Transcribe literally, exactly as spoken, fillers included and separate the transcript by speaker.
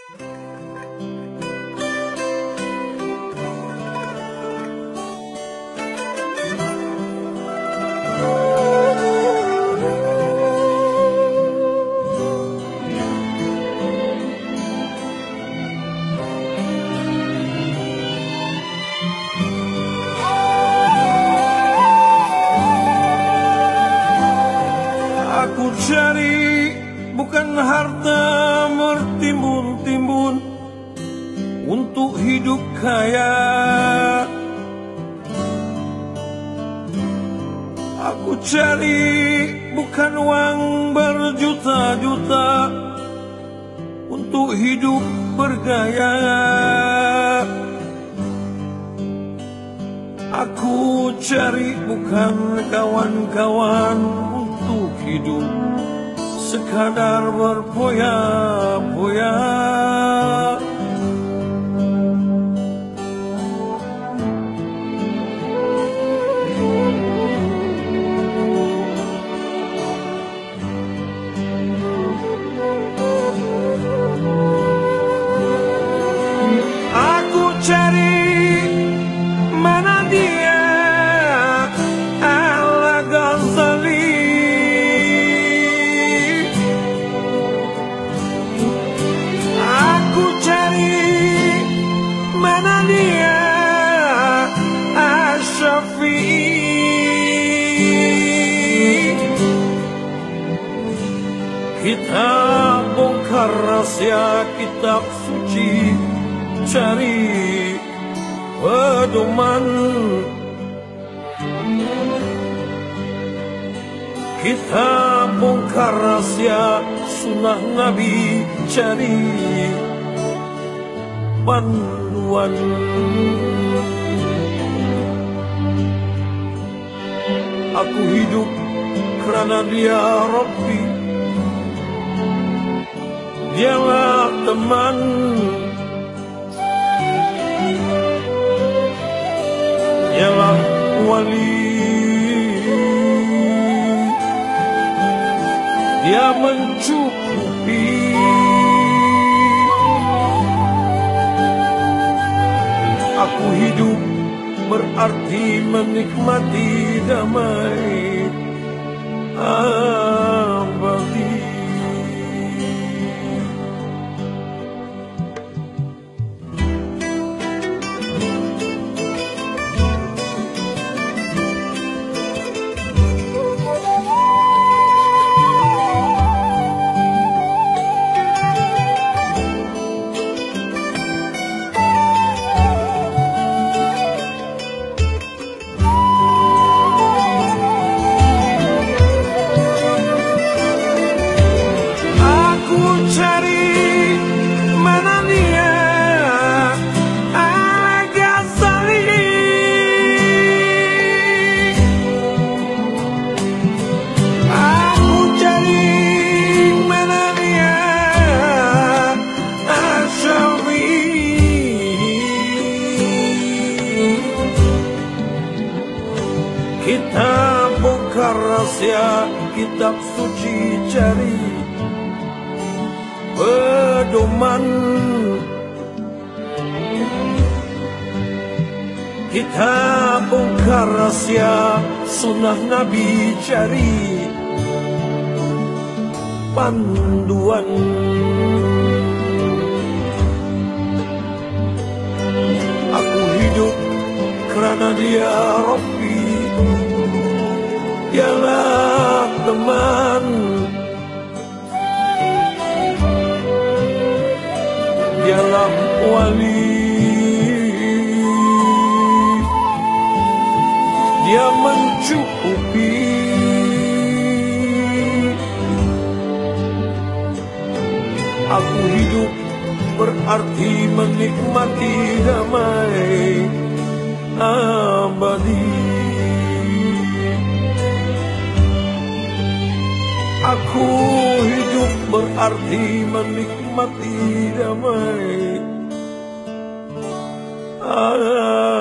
Speaker 1: Aku cari bukan harta bertimbun-timbun untuk hidup kaya. Aku cari bukan uang berjuta-juta untuk hidup bergaya. Aku cari bukan kawan-kawan untuk hidup sekadar berpoya-poya. Aku cari mana dia Al-Ghazali. Aku cari mana dia Asy-Syafi'i. Kita bongkar rahasia kitab suci, cari pedoman. Kita bongkar rahasia sunnah Nabi, cari panduan. Aku hidup karena Dia Rabbi, Dialah teman. Dialah wali, Dia mencukupi. Aku hidup berarti menikmati damai abadi. Kita bongkar rahasia kitab suci, cari pedoman. Kita bongkar rahasia sunnah Nabi, cari panduan. Aku hidup karena Dia Rabbi, Dialah teman. Dialah wali, Dia mencukupi. Aku hidup berarti menikmati damai abadi. Aku hidup berarti menikmati damai abadi.